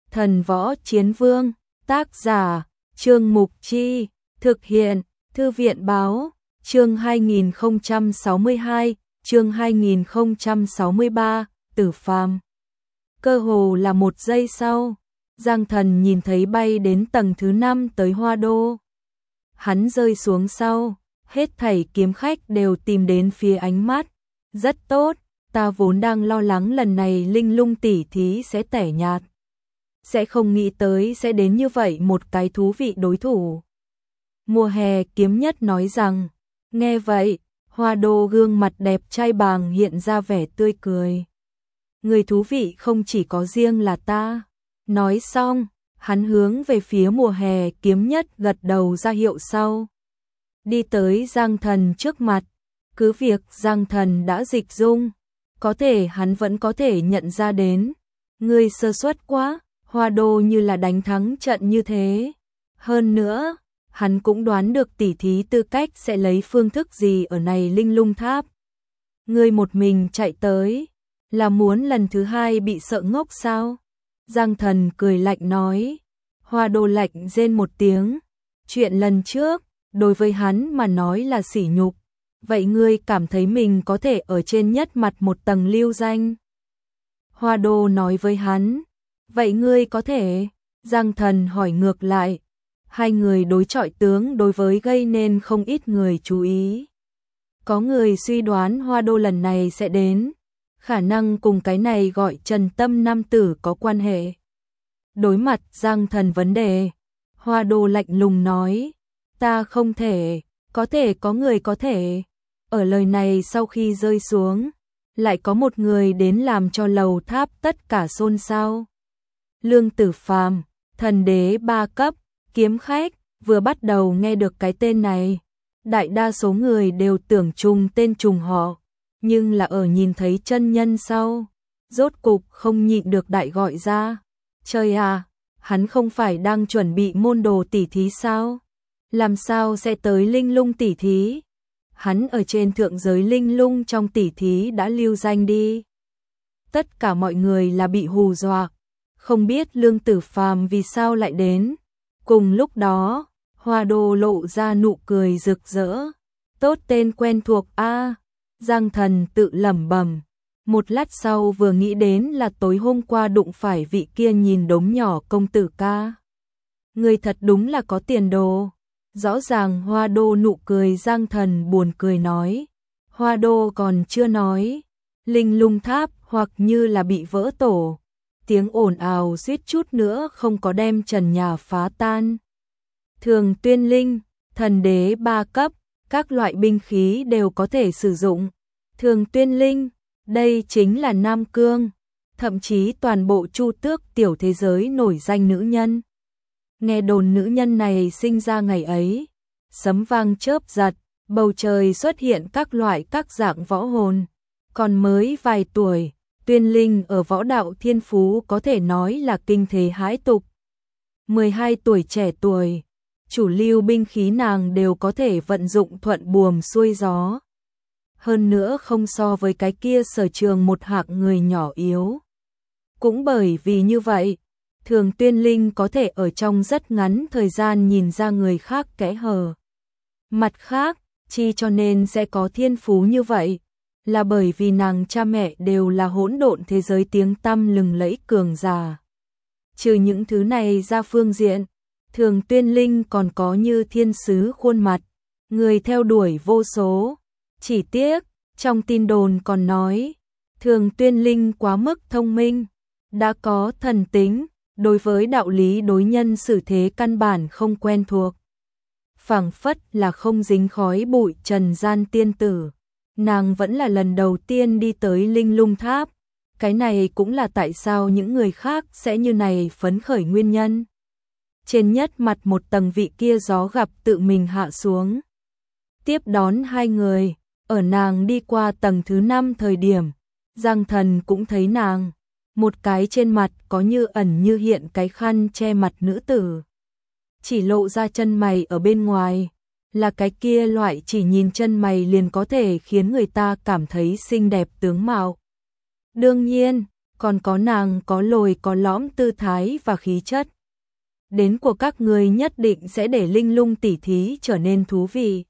Thần Võ Chiến Vương, tác giả, Trương Mục Chi, thực hiện, Thư viện Báo, chương 2062, chương 2063, Tử Phàm. Cơ hồ là 1 giây sau, Giang Thần nhìn thấy bay đến tầng thứ 5 tới Hoa Đô. Hắn rơi xuống sau, hết thảy kiếm khách đều tìm đến phía ánh mắt. Rất tốt, ta vốn đang lo lắng lần này Linh Lung tỷ thí sẽ tẻ nhạt. Sẽ không nghĩ tới sẽ đến như vậy một cái thú vị đối thủ. Mùa hè kiếm nhất nói rằng, nghe vậy, Hoa Đô gương mặt đẹp trai bàng hiện ra vẻ tươi cười. Người thú vị không chỉ có riêng là ta. Nói xong, hắn hướng về phía mùa hè kiếm nhất gật đầu ra hiệu sau. Đi tới Giang Thần trước mặt, cứ việc Giang Thần đã dịch dung, có thể hắn vẫn có thể nhận ra đến. Ngươi sơ suất quá, Hoa Đô như là đánh thắng trận như thế. Hơn nữa, hắn cũng đoán được tỉ thí tư cách sẽ lấy phương thức gì ở này Linh Lung Tháp. Ngươi một mình chạy tới, là muốn lần thứ 2 bị sợ ngốc sao? Giang Thần cười lạnh nói. Hoa Đô lạnh rên một tiếng. Chuyện lần trước, đối với hắn mà nói là sỉ nhục. Vậy ngươi cảm thấy mình có thể ở trên nhất mặt một tầng lưu danh? Hoa Đô nói với hắn. Vậy ngươi có thể? Giang Thần hỏi ngược lại. Hai người đối chọi tướng đối với gây nên không ít người chú ý. Có người suy đoán Hoa Đô lần này sẽ đến. Khả năng cùng cái này gọi Trần Tâm nam tử có quan hệ. Đối mặt Giang Thần vấn đề, Hoa Đô lạnh lùng nói, ta không thể, có thể có người có thể. Ở lời này sau khi rơi xuống, lại có một người đến làm cho lầu tháp tất cả xôn xao. Lương Tử Phàm, thần đế 3 cấp, kiếm khách, vừa bắt đầu nghe được cái tên này, đại đa số người đều tưởng trùng tên trùng họ. Nhưng là ở nhìn thấy chân nhân sau, rốt cục không nhịn được đại gọi ra. Trời à, hắn không phải đang chuẩn bị môn đồ tỉ thí sao? Làm sao sẽ tới Linh Lung tỉ thí? Hắn ở trên thượng giới Linh Lung trong tỉ thí đã lưu danh đi. Tất cả mọi người là bị hù dọa, không biết Lương Tử Phàm vì sao lại đến. Cùng lúc đó, Hoa Đô lộ ra nụ cười rực rỡ. Tốt tên quen thuộc a. Giang Thần tự lẩm bẩm, một lát sau vừa nghĩ đến là tối hôm qua đụng phải vị kia nhìn đống nhỏ công tử ca. Người thật đúng là có tiền đồ. Rõ ràng Hoa Đô nụ cười. Giang Thần buồn cười nói. Hoa Đô còn chưa nói, Linh Lung Tháp hoặc như là bị vỡ tổ. Tiếng ồn ào suýt chút nữa không có đem trần nhà phá tan. Thường Tuyên Linh, thần đế 3 cấp, các loại binh khí đều có thể sử dụng. Thường Tuyên Linh, đây chính là Nam Cương, thậm chí toàn bộ Chu Tước tiểu thế giới nổi danh nữ nhân. Nghe đồn nữ nhân này sinh ra ngày ấy, sấm vang chớp giật, bầu trời xuất hiện các loại các dạng võ hồn. Còn mới vài tuổi, Tuyên Linh ở võ đạo thiên phú có thể nói là kinh thế hãi tục. 12 tuổi trẻ tuổi, chủ lưu binh khí nàng đều có thể vận dụng thuận buồm xuôi gió. Hơn nữa không so với cái kia Sở Trường một hạng người nhỏ yếu. Cũng bởi vì như vậy, Thường Tuyên Linh có thể ở trong rất ngắn thời gian nhìn ra người khác kẽ hở. Mặt khác, chi cho nên sẽ có thiên phú như vậy, là bởi vì nàng cha mẹ đều là hỗn độn thế giới tiếng tăm lừng lẫy cường giả. Trừ những thứ này ra phương diện, Thường Tuyên Linh còn có như thiên sứ khuôn mặt, người theo đuổi vô số. Chỉ tiếc, trong tin đồn còn nói, Thường Tuyên Linh quá mức thông minh, đã có thần tính, đối với đạo lý đối nhân xử thế căn bản không quen thuộc. Phảng phất là không dính khói bụi trần gian tiên tử, nàng vẫn là lần đầu tiên đi tới Linh Lung Tháp. Cái này cũng là tại sao những người khác sẽ như này phấn khởi nguyên nhân. Trên nhất mặt một tầng vị kia gió gặp tự mình hạ xuống. Tiếp đón hai người, ở nàng đi qua tầng thứ 5 thời điểm, Giang Thần cũng thấy nàng, một cái trên mặt có như ẩn như hiện cái khăn che mặt nữ tử. Chỉ lộ ra chân mày ở bên ngoài, là cái kia loại chỉ nhìn chân mày liền có thể khiến người ta cảm thấy xinh đẹp tướng mạo. Đương nhiên, còn có nàng có lồi có lõm tư thái và khí chất. Đến của các người nhất định sẽ để linh lung tỉ thí trở nên thú vị.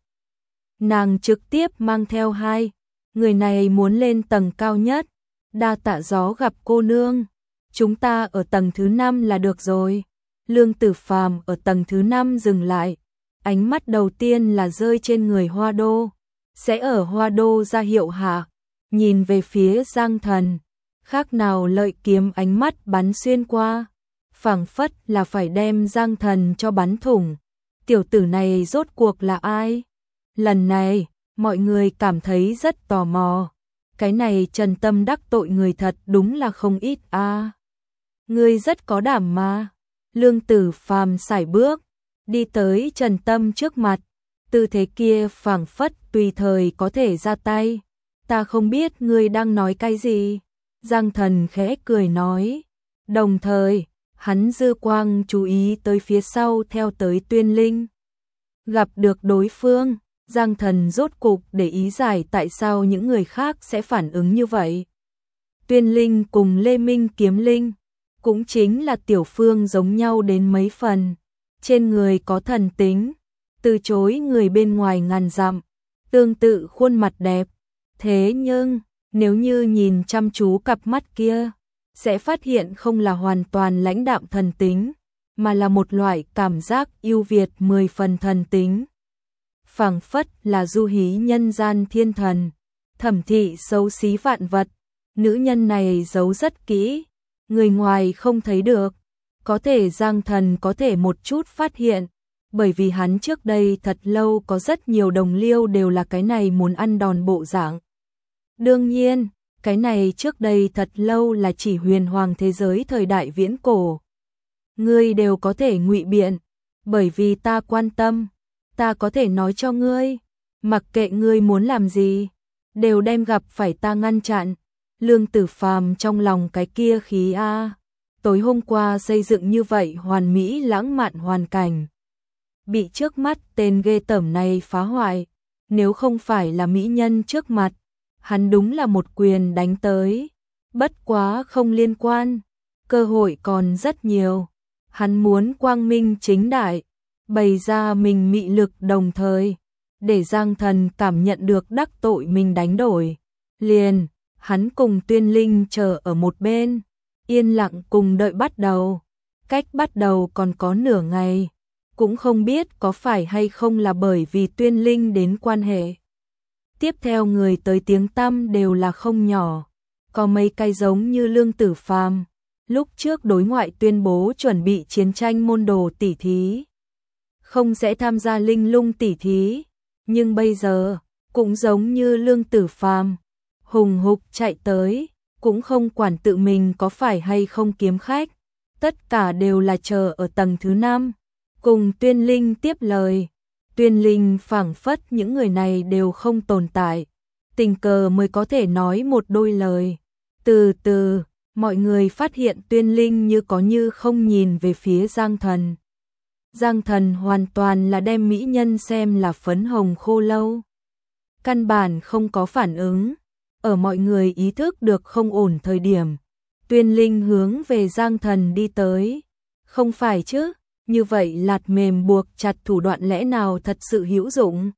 Nàng trực tiếp mang theo hai người này muốn lên tầng cao nhất. Đa tạ gió gặp cô nương, chúng ta ở tầng thứ 5 là được rồi. Lương Tử Phàm ở tầng thứ 5 dừng lại, ánh mắt đầu tiên là rơi trên người Hoa Đô, sẽ ở Hoa Đô ra hiệu hạ, nhìn về phía Giang Thần, khác nào lợi kiếm ánh mắt bắn xuyên qua, phảng phất là phải đem Giang Thần cho bắn thủng. Tiểu tử này rốt cuộc là ai? Lần này, mọi người cảm thấy rất tò mò. Cái này Trần Tâm đắc tội người thật đúng là không ít a. Ngươi rất có đảm mà. Lương Tử Phàm sải bước, đi tới Trần Tâm trước mặt, tư thế kia phảng phất tùy thời có thể ra tay. Ta không biết ngươi đang nói cái gì. Giang Thần khẽ cười nói. Đồng thời, hắn dư quang chú ý tới phía sau theo tới Tuyên Linh. Gặp được đối phương, Giang Thần rốt cục để ý giải tại sao những người khác sẽ phản ứng như vậy. Tuyên Linh cùng Lê Minh Kiếm Linh, cũng chính là Tiểu Phương giống nhau đến mấy phần. Trên người có thần tính, từ chối người bên ngoài ngàn dặm, tương tự khuôn mặt đẹp. Thế nhưng, nếu như nhìn chăm chú cặp mắt kia, sẽ phát hiện không là hoàn toàn lãnh đạm thần tính, mà là một loại cảm giác ưu việt 10 phần thần tính. Phảng phất là du hí nhân gian thiên thần, thẩm thị xấu xí vạn vật. Nữ nhân này giấu rất kỹ, người ngoài không thấy được, có thể Giang Thần có thể một chút phát hiện, bởi vì hắn trước đây thật lâu có rất nhiều đồng liêu đều là cái này muốn ăn đòn bộ dạng. Đương nhiên, cái này trước đây thật lâu là chỉ huyền hoàng thế giới thời đại viễn cổ. Ngươi đều có thể ngụy biện, bởi vì ta quan tâm, ta có thể nói cho ngươi, mặc kệ ngươi muốn làm gì, đều đem gặp phải ta ngăn chặn. Lương Tử Phàm trong lòng cái kia khí a, tối hôm qua xây dựng như vậy hoàn mỹ lãng mạn hoàn cảnh, bị trước mắt tên ghê tởm này phá hoại, nếu không phải là mỹ nhân trước mặt, hắn đúng là một quyền đánh tới. Bất quá không liên quan, cơ hội còn rất nhiều, hắn muốn quang minh chính đại, bày ra mình mị lực đồng thời, để Giang Thần cảm nhận được đắc tội mình đánh đổi. Liền, hắn cùng Tuyên Linh chờ ở một bên, yên lặng cùng đợi bắt đầu. Cách bắt đầu còn có nửa ngày, cũng không biết có phải hay không là bởi vì Tuyên Linh đến quan hệ. Tiếp theo người tới tiếng tăm đều là không nhỏ, có mấy cái giống như Lương Tử Phàm, lúc trước đối ngoại tuyên bố chuẩn bị chiến tranh môn đồ tỷ thí, không sẽ tham gia linh lung tỷ thí, nhưng bây giờ cũng giống như Lương Tử Phàm, hùng hục chạy tới, cũng không quản tự mình có phải hay không kiếm khách, tất cả đều là chờ ở tầng thứ 5, cùng Tuyên Linh tiếp lời. Tuyên Linh phảng phất những người này đều không tồn tại, tình cờ mới có thể nói một đôi lời. Từ từ, mọi người phát hiện Tuyên Linh như có như không nhìn về phía Giang Thần. Giang Thần hoàn toàn là đem mỹ nhân xem là phấn hồng khô lâu, căn bản không có phản ứng. Ở mọi người ý thức được không ổn thời điểm, Tuyên Linh hướng về Giang Thần đi tới. Không phải chứ, như vậy lạt mềm buộc chặt thủ đoạn lẽ nào thật sự hữu dụng?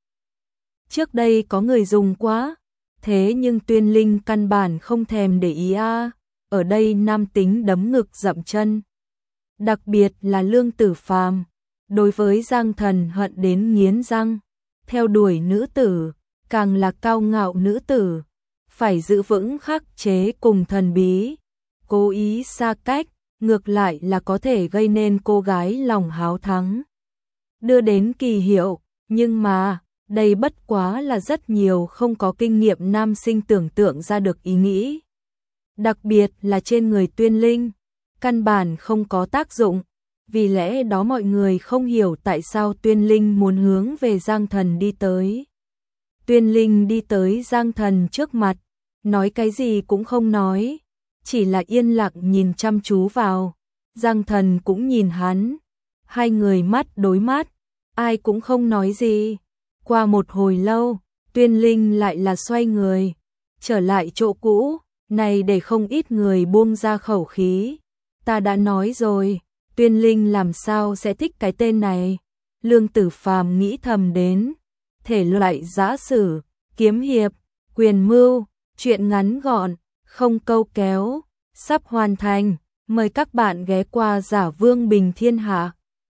Trước đây có người dùng quá, thế nhưng Tuyên Linh căn bản không thèm để ý a. Ở đây nam tính đấm ngực dậm chân. Đặc biệt là Lương Tử Phàm, đối với Giang Thần hận đến nghiến răng, theo đuổi nữ tử, càng là cao ngạo nữ tử, phải giữ vững khắc chế cùng thần bí, cố ý xa cách, ngược lại là có thể gây nên cô gái lòng háo thắng, đưa đến kỳ hiệu, nhưng mà, đây bất quá là rất nhiều không có kinh nghiệm nam sinh tưởng tượng ra được ý nghĩ. Đặc biệt là trên người Tuyên Linh, căn bản không có tác dụng, vì lẽ đó mọi người không hiểu tại sao Tuyên Linh muốn hướng về Giang Thần đi tới. Tuyên Linh đi tới Giang Thần trước mặt, nói cái gì cũng không nói, chỉ là yên lặng nhìn chăm chú vào. Giang Thần cũng nhìn hắn, hai người mắt đối mắt, ai cũng không nói gì. Qua một hồi lâu, Tuyên Linh lại là xoay người, trở lại chỗ cũ, này để không ít người buông ra khẩu khí. Ta đã nói rồi, Tuyên Linh làm sao sẽ thích cái tên này. Lương Tử Phàm nghĩ thầm đến, thể loại giã sử, kiếm hiệp, quyền mưu, truyện ngắn gọn, không câu kéo, sắp hoàn thành. Mời các bạn ghé qua Giả Vương Bình Thiên Hạ.